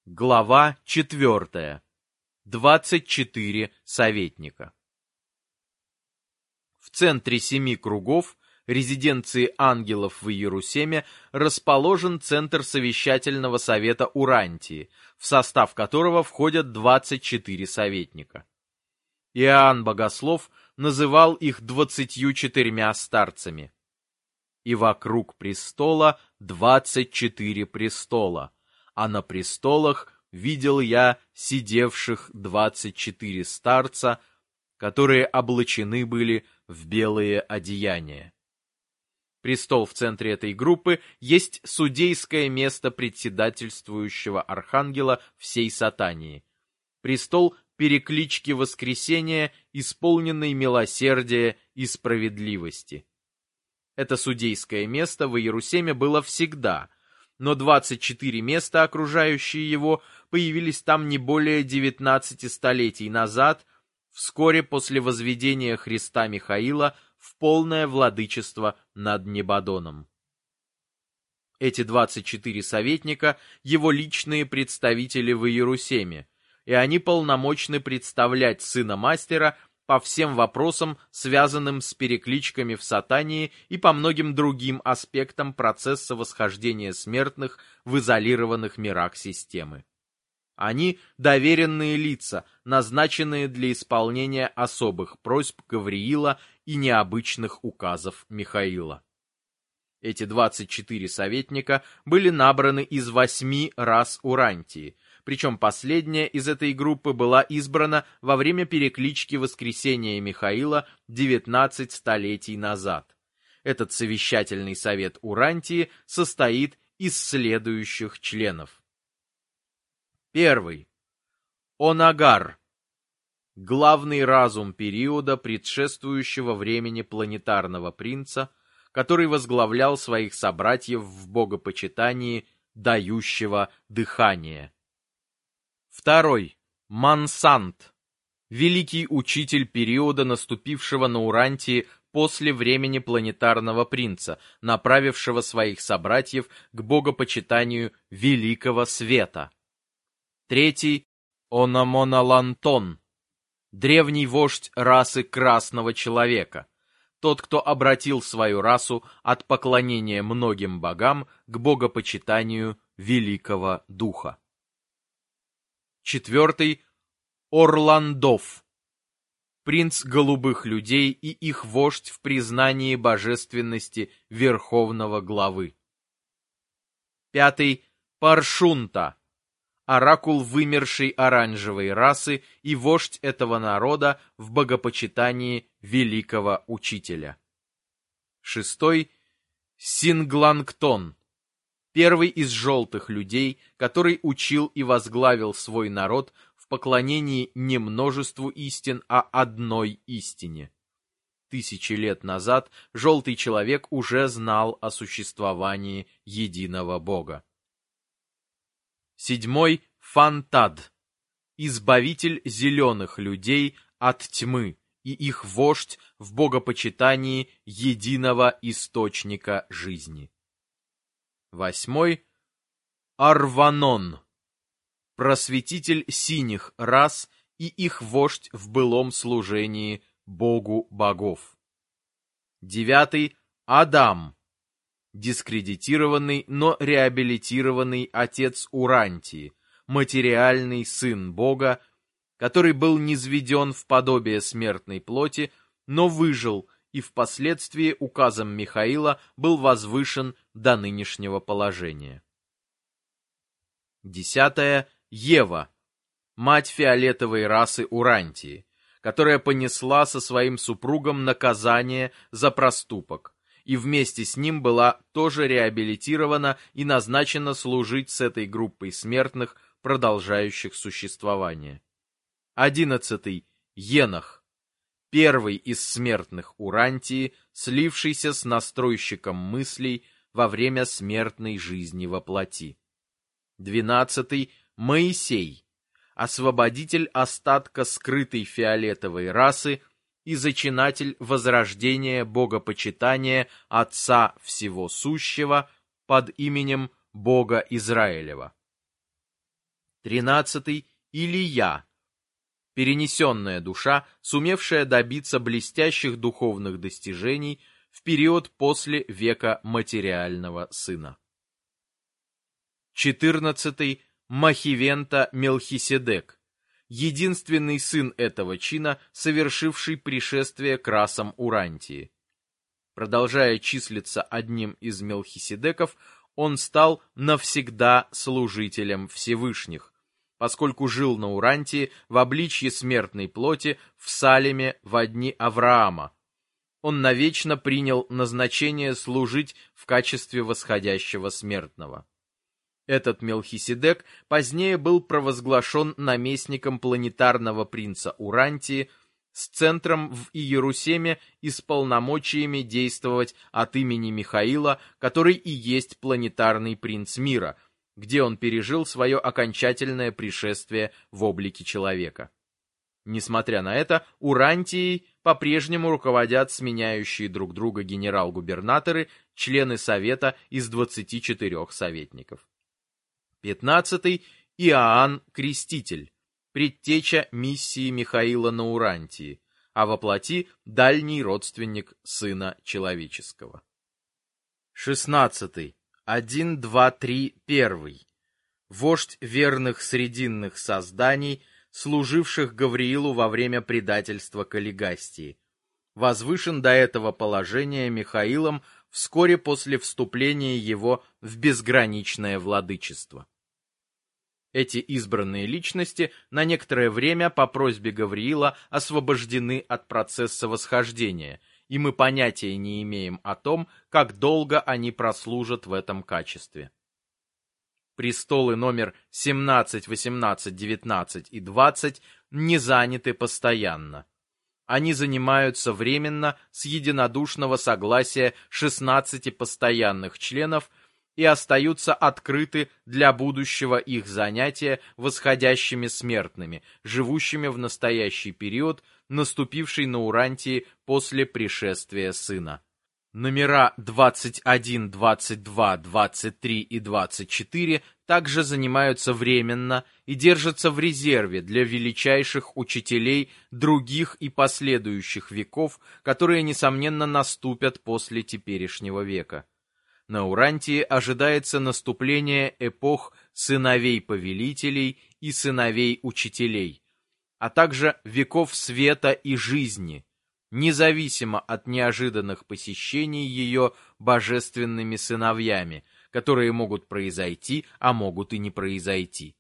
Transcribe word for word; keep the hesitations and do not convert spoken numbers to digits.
Глава четвертая. Двадцать четыре советника. В центре семи кругов резиденции ангелов в Иерусалиме расположен центр совещательного совета Урантии, в состав которого входят двадцать четыре советника. Иоанн Богослов называл их двадцатью четырьмя старцами. И вокруг престола двадцать четыре престола, а на престолах видел я сидевших двадцать четыре старца, которые облачены были в белые одеяния. Престол в центре этой группы есть судейское место председательствующего архангела всей Сатании. Престол переклички воскресения, исполненный милосердия и справедливости. Это судейское место в Иерусалиме было всегда, но двадцать четыре места, окружающие его, появились там не более девятнадцати столетий назад, вскоре после возведения Христа Михаила в полное владычество над Небодоном. Эти двадцать четыре советника — его личные представители в Иерусалиме, и они полномочны представлять сына мастера по всем вопросам, связанным с перекличками в Сатании и по многим другим аспектам процесса восхождения смертных в изолированных мирах системы. Они — доверенные лица, назначенные для исполнения особых просьб Гавриила и необычных указов Михаила. Эти двадцать четыре советника были набраны из восьми рас Урантии, причем последняя из этой группы была избрана во время переклички воскресения Михаила девятнадцать столетий назад. Этот совещательный совет Урантии состоит из следующих членов. Первый. Онагар. Главный разум периода, предшествующего времени планетарного принца, который возглавлял своих собратьев в богопочитании дающего дыхание. Второй. Мансант. Великий учитель периода, наступившего на Урантии после времени планетарного принца, направившего своих собратьев к богопочитанию Великого Света. Третий. Ономоналантон. Древний вождь расы Красного Человека. Тот, кто обратил свою расу от поклонения многим богам к богопочитанию Великого Духа. Четвертый. Орландов. Принц голубых людей и их вождь в признании божественности Верховного Главы. Пятый. Паршунта. Оракул вымершей оранжевой расы и вождь этого народа в богопочитании Великого Учителя. Шестой. Синглангтон. Первый из желтых людей, который учил и возглавил свой народ в поклонении не множеству истин, а одной истине. Тысячи лет назад желтый человек уже знал о существовании единого Бога. Седьмой. Фантад. Избавитель зеленых людей от тьмы и их вождь в богопочитании единого источника жизни. Восьмой. Арванон. Просветитель синих рас и их вождь в былом служении Богу богов. Девятый. Адам. Дискредитированный, но реабилитированный отец Урантии, материальный сын Бога, который был низведен в подобие смертной плоти, но выжил и впоследствии указом Михаила был возвышен до нынешнего положения. Десятое. Ева, мать фиолетовой расы Урантии, которая понесла со своим супругом наказание за проступок, и вместе с ним была тоже реабилитирована и назначена служить с этой группой смертных, продолжающих существование. Одиннадцатый. Енох. Первый из смертных Урантии, слившийся с настройщиком мыслей во время смертной жизни во плоти. Двенадцатый. Моисей. Освободитель остатка скрытой фиолетовой расы и зачинатель возрождения богопочитания Отца Всего Сущего под именем Бога Израилева. Тринадцатый — Илия, перенесенная душа, сумевшая добиться блестящих духовных достижений в период после века материального сына. Четырнадцатый — Махивента Мелхиседек, единственный сын этого чина, совершивший пришествие к расам Урантии. Продолжая числиться одним из Мелхиседеков, он стал навсегда служителем Всевышних, поскольку жил на Урантии в обличье смертной плоти в Салеме во дни Авраама. Он навечно принял назначение служить в качестве восходящего смертного. Этот Мелхиседек позднее был провозглашен наместником планетарного принца Урантии с центром в Иерусалиме и с полномочиями действовать от имени Михаила, который и есть планетарный принц мира, где он пережил свое окончательное пришествие в облике человека. Несмотря на это, Урантией по-прежнему руководят сменяющие друг друга генерал-губернаторы, члены совета из двадцати четырёх советников. Пятнадцатый — Иоанн Креститель, предтеча миссии Михаила на Урантии, а во плоти дальний родственник Сына Человеческого. Шестнадцатый — один, два, три, первый, вождь верных срединных созданий, служивших Гавриилу во время предательства Каллигастии, возвышен до этого положения Михаилом вскоре после вступления его в безграничное владычество. Эти избранные личности на некоторое время по просьбе Гавриила освобождены от процесса восхождения, и мы понятия не имеем о том, как долго они прослужат в этом качестве. Престолы номер семнадцать, восемнадцать, девятнадцать и двадцать не заняты постоянно. Они занимаются временно с единодушного согласия шестнадцати постоянных членов и остаются открыты для будущего их занятия восходящими смертными, живущими в настоящий период, наступивший на Урантии после пришествия Сына. Номера двадцать один, двадцать два, двадцать три и двадцать четыре также занимаются временно и держатся в резерве для величайших учителей других и последующих веков, которые, несомненно, наступят после теперешнего века. На Урантии ожидается наступление эпох сыновей-повелителей и сыновей-учителей, а также веков света и жизни, независимо от неожиданных посещений ее божественными сыновьями, которые могут произойти, а могут и не произойти.